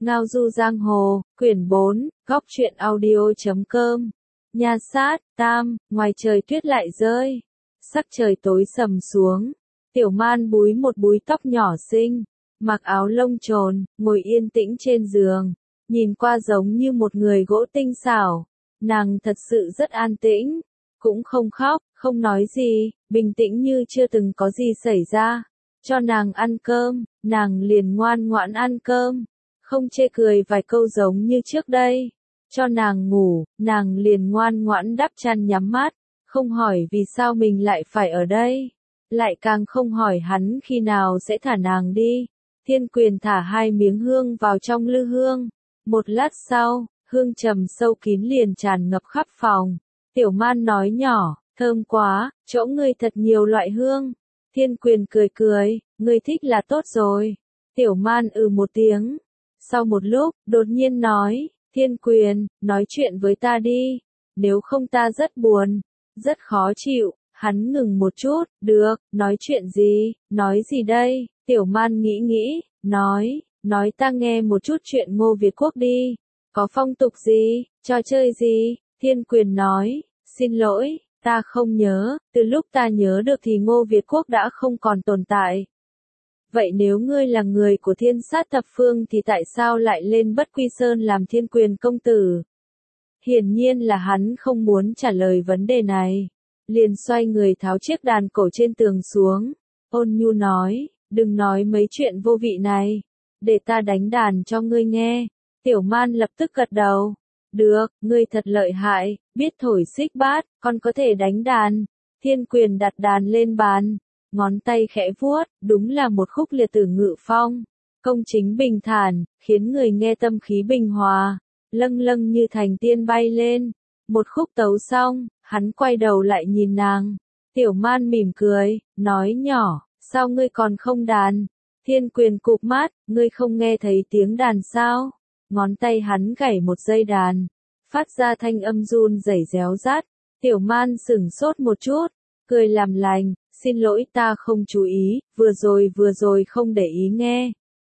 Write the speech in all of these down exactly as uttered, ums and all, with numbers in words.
Ngao du giang hồ, quyển bốn, góc truyện audio chấm com. Nha sát, tam, ngoài trời tuyết lại rơi. Sắc trời tối sầm xuống. Tiểu man búi một búi tóc nhỏ xinh, mặc áo lông trồn, ngồi yên tĩnh trên giường. Nhìn qua giống như một người gỗ tinh xảo. Nàng thật sự rất an tĩnh. Cũng không khóc, không nói gì, bình tĩnh như chưa từng có gì xảy ra. Cho nàng ăn cơm, nàng liền ngoan ngoãn ăn cơm. Không chê cười vài câu giống như trước đây. Cho nàng ngủ, nàng liền ngoan ngoãn đắp chăn nhắm mắt. Không hỏi vì sao mình lại phải ở đây. Lại càng không hỏi hắn khi nào sẽ thả nàng đi. Thiên Quyền thả hai miếng hương vào trong lư hương. Một lát sau, hương trầm sâu kín liền tràn ngập khắp phòng. Tiểu man nói nhỏ, thơm quá, chỗ ngươi thật nhiều loại hương. Thiên Quyền cười cười, ngươi thích là tốt rồi. Tiểu man ừ một tiếng. Sau một lúc, đột nhiên nói, Thiên Quyền, nói chuyện với ta đi. Nếu không ta rất buồn, rất khó chịu. Hắn ngừng một chút, được, nói chuyện gì, nói gì đây? Tiểu man nghĩ nghĩ, nói, nói ta nghe một chút chuyện Ngô Việt Quốc đi. Có phong tục gì, trò chơi gì? Thiên Quyền nói, xin lỗi, ta không nhớ, từ lúc ta nhớ được thì Ngô Việt Quốc đã không còn tồn tại. Vậy nếu ngươi là người của Thiên Sát Thập Phương thì tại sao lại lên Bất Quy Sơn làm Thiên Quyền công tử? Hiển nhiên là hắn không muốn trả lời vấn đề này. Liền xoay người tháo chiếc đàn cổ trên tường xuống. Ôn nhu nói, đừng nói mấy chuyện vô vị này. Để ta đánh đàn cho ngươi nghe. Tiểu man lập tức gật đầu. Được, ngươi thật lợi hại, biết thổi xích bát, còn có thể đánh đàn. Thiên Quyền đặt đàn lên bàn. Ngón tay khẽ vuốt, đúng là một khúc liệt tử ngự phong. Công chính bình thản, khiến người nghe tâm khí bình hòa. Lâng lâng như thành tiên bay lên. Một khúc tấu xong, hắn quay đầu lại nhìn nàng. Tiểu man mỉm cười, nói nhỏ, sao ngươi còn không đàn? Thiên Quyền cụp mắt, ngươi không nghe thấy tiếng đàn sao? Ngón tay hắn gảy một dây đàn, phát ra thanh âm run rẩy réo rát. Tiểu man sửng sốt một chút, cười làm lành, xin lỗi ta không chú ý, vừa rồi vừa rồi không để ý nghe.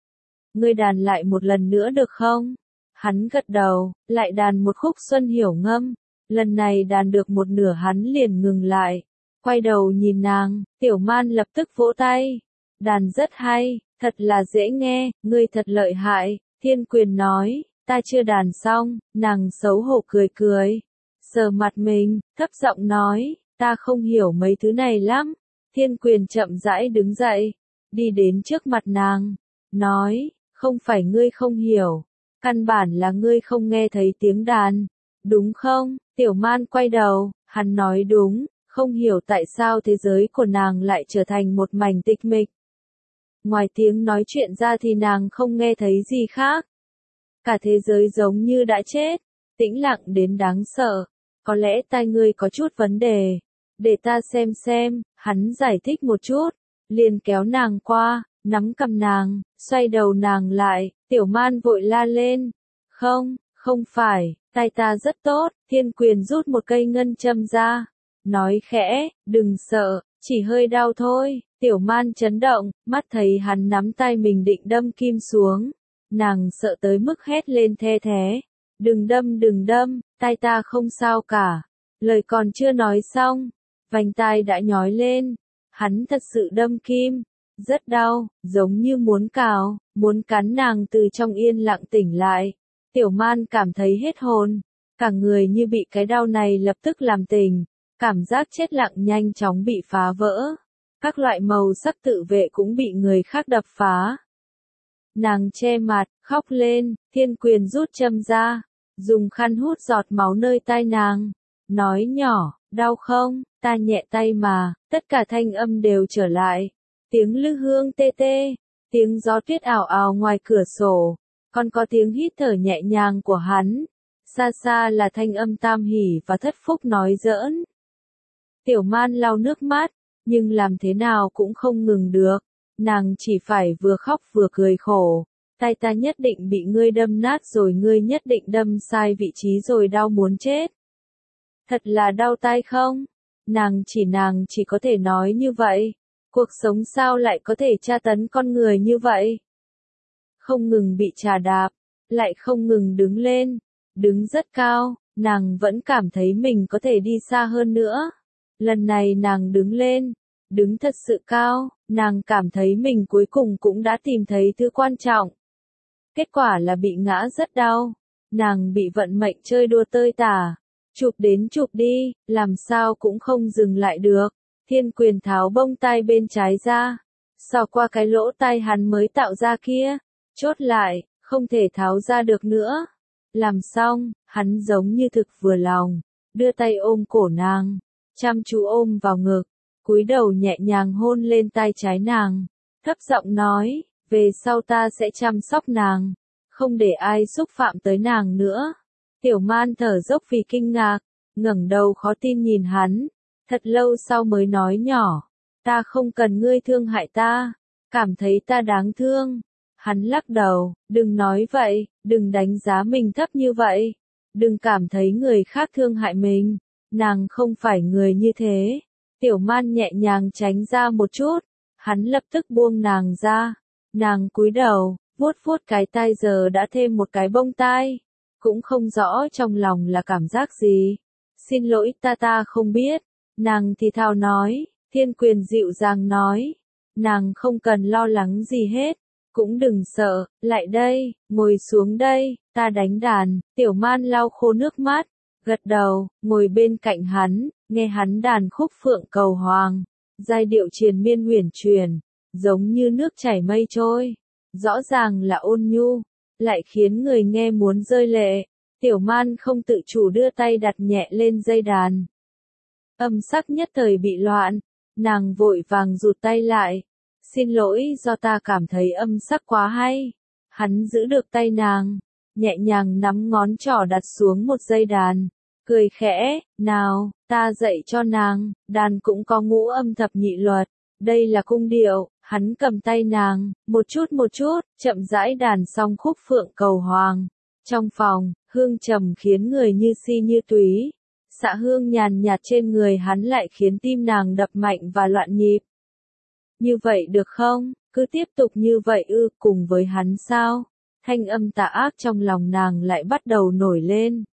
Ngươi đàn lại một lần nữa được không? Hắn gật đầu, lại đàn một khúc Xuân Hiểu ngâm. Lần này đàn được một nửa hắn liền ngừng lại. Quay đầu nhìn nàng, tiểu man lập tức vỗ tay. Đàn rất hay, thật là dễ nghe, ngươi thật lợi hại. Thiên Quyền nói, ta chưa đàn xong, nàng xấu hổ cười cười. Sờ mặt mình, thấp giọng nói, ta không hiểu mấy thứ này lắm. Thiên Quyền chậm rãi đứng dậy, đi đến trước mặt nàng. Nói, không phải ngươi không hiểu. Căn bản là ngươi không nghe thấy tiếng đàn. Đúng không? Tiểu man quay đầu, hắn nói đúng, không hiểu tại sao thế giới của nàng lại trở thành một mảnh tịch mịch. Ngoài tiếng nói chuyện ra thì nàng không nghe thấy gì khác. Cả thế giới giống như đã chết, tĩnh lặng đến đáng sợ. Có lẽ tai ngươi có chút vấn đề. Để ta xem xem, hắn giải thích một chút. Liền kéo nàng qua, nắm cầm nàng, xoay đầu nàng lại, tiểu man vội la lên. Không, không phải, tai ta rất tốt. Thiên Quyền rút một cây ngân châm ra. Nói khẽ, đừng sợ, chỉ hơi đau thôi. Tiểu man chấn động, mắt thấy hắn nắm tay mình định đâm kim xuống. Nàng sợ tới mức hét lên the thé. Đừng đâm đừng đâm, tai ta không sao cả. Lời còn chưa nói xong, vành tai đã nhói lên. Hắn thật sự đâm kim. Rất đau, giống như muốn cào, muốn cắn nàng từ trong yên lặng tỉnh lại. Tiểu man cảm thấy hết hồn. Cả người như bị cái đau này lập tức làm tỉnh. Cảm giác chết lặng nhanh chóng bị phá vỡ. Các loại màu sắc tự vệ cũng bị người khác đập phá. Nàng che mặt, khóc lên. Thiên Quyền rút châm ra, dùng khăn hút giọt máu nơi tai nàng. Nói nhỏ, đau không? Ta nhẹ tay mà. Tất cả thanh âm đều trở lại. Tiếng lư hương tê tê, tiếng gió tuyết ảo ảo ngoài cửa sổ, còn có tiếng hít thở nhẹ nhàng của hắn. Xa xa là thanh âm Tam Hỷ và Thất Phúc nói giỡn. Tiểu man lau nước mắt, nhưng làm thế nào cũng không ngừng được. Nàng chỉ phải vừa khóc vừa cười khổ. Tai ta nhất định bị ngươi đâm nát rồi, ngươi nhất định đâm sai vị trí rồi, đau muốn chết. Thật là đau tai không? Nàng chỉ nàng chỉ có thể nói như vậy. Cuộc sống sao lại có thể tra tấn con người như vậy? Không ngừng bị trà đạp, lại không ngừng đứng lên, đứng rất cao, nàng vẫn cảm thấy mình có thể đi xa hơn nữa. Lần này nàng đứng lên, đứng thật sự cao, nàng cảm thấy mình cuối cùng cũng đã tìm thấy thứ quan trọng. Kết quả là bị ngã rất đau, nàng bị vận mệnh chơi đùa tơi tả, chụp đến chụp đi, làm sao cũng không dừng lại được. Thiên Quyền tháo bông tai bên trái ra, xỏ qua cái lỗ tai hắn mới tạo ra kia, chốt lại, không thể tháo ra được nữa. Làm xong, hắn giống như thực vừa lòng, đưa tay ôm cổ nàng, chăm chú ôm vào ngực, cúi đầu nhẹ nhàng hôn lên tai trái nàng, thấp giọng nói, về sau ta sẽ chăm sóc nàng, không để ai xúc phạm tới nàng nữa. Tiểu Man thở dốc vì kinh ngạc, ngẩng đầu khó tin nhìn hắn, thật lâu sau mới nói nhỏ, ta không cần ngươi thương hại ta, cảm thấy ta đáng thương. Hắn lắc đầu, đừng nói vậy, đừng đánh giá mình thấp như vậy, đừng cảm thấy người khác thương hại mình, nàng không phải người như thế. Tiểu Man nhẹ nhàng tránh ra một chút, hắn lập tức buông nàng ra, nàng cúi đầu, vuốt vuốt cái tai giờ đã thêm một cái bông tai, cũng không rõ trong lòng là cảm giác gì. Xin lỗi ta ta không biết, nàng thì thào nói. Thiên Quyền dịu dàng nói, nàng không cần lo lắng gì hết, cũng đừng sợ, lại đây, ngồi xuống đây, ta đánh đàn. Tiểu Man lau khô nước mắt, gật đầu, ngồi bên cạnh hắn, nghe hắn đàn khúc Phượng Cầu Hoàng, giai điệu triền miên huyền truyền, giống như nước chảy mây trôi, rõ ràng là ôn nhu, lại khiến người nghe muốn rơi lệ. Tiểu Man không tự chủ đưa tay đặt nhẹ lên dây đàn. Âm sắc nhất thời bị loạn, nàng vội vàng rụt tay lại. Xin lỗi do ta cảm thấy âm sắc quá hay. Hắn giữ được tay nàng, nhẹ nhàng nắm ngón trỏ đặt xuống một dây đàn, cười khẽ, nào, ta dạy cho nàng, đàn cũng có ngũ âm thập nhị luật, đây là cung điệu. Hắn cầm tay nàng, một chút một chút, chậm rãi đàn xong khúc Phượng Cầu Hoàng. Trong phòng, hương trầm khiến người như si như túy, xạ hương nhàn nhạt trên người hắn lại khiến tim nàng đập mạnh và loạn nhịp. Như vậy được không? Cứ tiếp tục như vậy ư, cùng với hắn sao? Thanh âm tà ác trong lòng nàng lại bắt đầu nổi lên.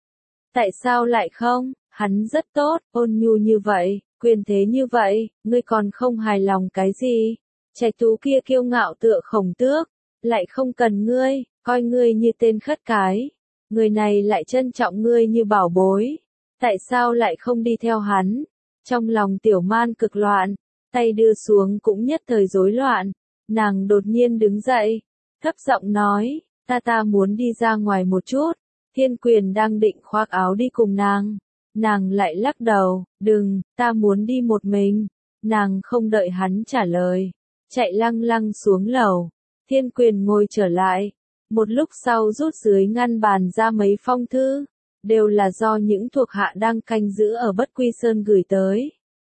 Tại sao lại không? Hắn rất tốt, ôn nhu như vậy, quyền thế như vậy, ngươi còn không hài lòng cái gì? Trạch tú kia kiêu ngạo tựa Khổng Tước, lại không cần ngươi, coi ngươi như tên khất cái. Người này lại trân trọng ngươi như bảo bối. Tại sao lại không đi theo hắn? Trong lòng Tiểu Man cực loạn, tay đưa xuống cũng nhất thời rối loạn. Nàng đột nhiên đứng dậy, thấp giọng nói, ta ta muốn đi ra ngoài một chút. Thiên Quyền đang định khoác áo đi cùng nàng. Nàng lại lắc đầu, đừng, ta muốn đi một mình. Nàng không đợi hắn trả lời, chạy lăng lăng xuống lầu. Thiên Quyền ngồi trở lại, một lúc sau rút dưới ngăn bàn ra mấy phong thư, đều là do những thuộc hạ đang canh giữ ở Bất Quy Sơn gửi tới.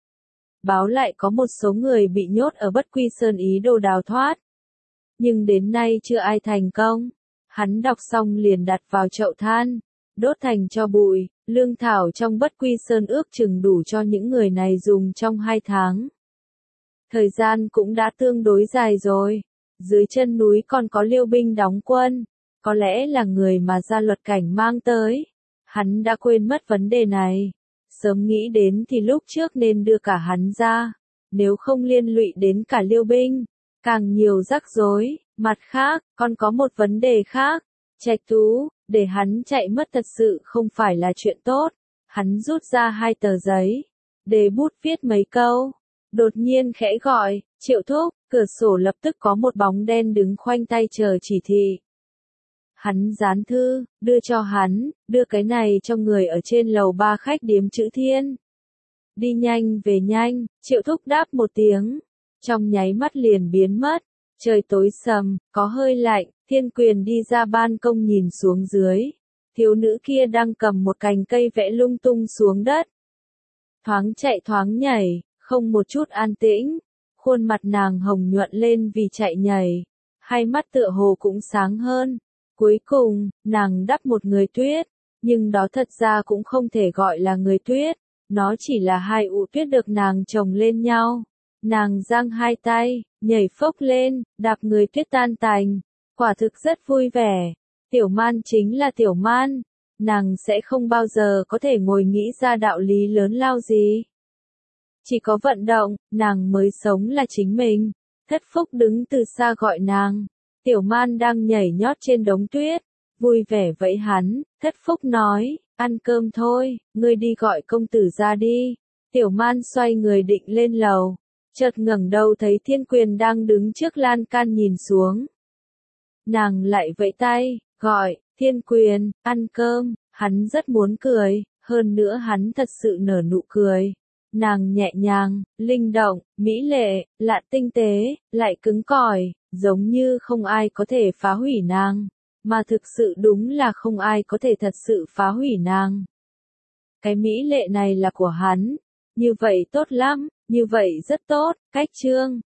Báo lại có một số người bị nhốt ở Bất Quy Sơn ý đồ đào thoát, nhưng đến nay chưa ai thành công. Hắn đọc xong liền đặt vào chậu than, đốt thành tro bụi. Lương thảo trong Bất Quy Sơn ước chừng đủ cho những người này dùng trong hai tháng. Thời gian cũng đã tương đối dài rồi. Dưới chân núi còn có Liêu binh đóng quân, có lẽ là người mà Gia Luật Cảnh mang tới. Hắn đã quên mất vấn đề này. Sớm nghĩ đến thì lúc trước nên đưa cả hắn ra, nếu không liên lụy đến cả Liêu binh, càng nhiều rắc rối. Mặt khác, còn có một vấn đề khác. Trạch Tú, để hắn chạy mất thật sự không phải là chuyện tốt. Hắn rút ra hai tờ giấy, để bút viết mấy câu. Đột nhiên khẽ gọi, Triệu Thúc, cửa sổ lập tức có một bóng đen đứng khoanh tay chờ chỉ thị. Hắn dán thư, đưa cho hắn, đưa cái này cho người ở trên lầu ba khách điếm Chữ Thiên. Đi nhanh về nhanh, Triệu Thúc đáp một tiếng, trong nháy mắt liền biến mất. Trời tối sầm, có hơi lạnh. Thiên Quyền đi ra ban công nhìn xuống dưới. Thiếu nữ kia đang cầm một cành cây vẽ lung tung xuống đất. Thoáng chạy thoáng nhảy, không một chút an tĩnh. Khuôn mặt nàng hồng nhuận lên vì chạy nhảy. Hai mắt tựa hồ cũng sáng hơn. Cuối cùng, nàng đắp một người tuyết. Nhưng đó thật ra cũng không thể gọi là người tuyết. Nó chỉ là hai ụ tuyết được nàng chồng lên nhau. Nàng giang hai tay, nhảy phốc lên, đạp người tuyết tan tành. Quả thực rất vui vẻ. Tiểu Man chính là Tiểu Man, nàng sẽ không bao giờ có thể ngồi nghĩ ra đạo lý lớn lao gì. Chỉ có vận động, nàng mới sống là chính mình. Thất Phúc đứng từ xa gọi nàng. Tiểu Man đang nhảy nhót trên đống tuyết, vui vẻ vẫy hắn. Thất Phúc nói, ăn cơm thôi, ngươi đi gọi công tử ra đi. Tiểu Man xoay người định lên lầu, chợt ngẩng đầu thấy Thiên Quyền đang đứng trước lan can nhìn xuống. Nàng lại vẫy tay, gọi, Thiên Quyền, ăn cơm. Hắn rất muốn cười, hơn nữa hắn thật sự nở nụ cười. Nàng nhẹ nhàng, linh động, mỹ lệ, lại tinh tế, lại cứng cỏi, giống như không ai có thể phá hủy nàng, mà thực sự đúng là không ai có thể thật sự phá hủy nàng. Cái mỹ lệ này là của hắn, như vậy tốt lắm, như vậy rất tốt, cách chương.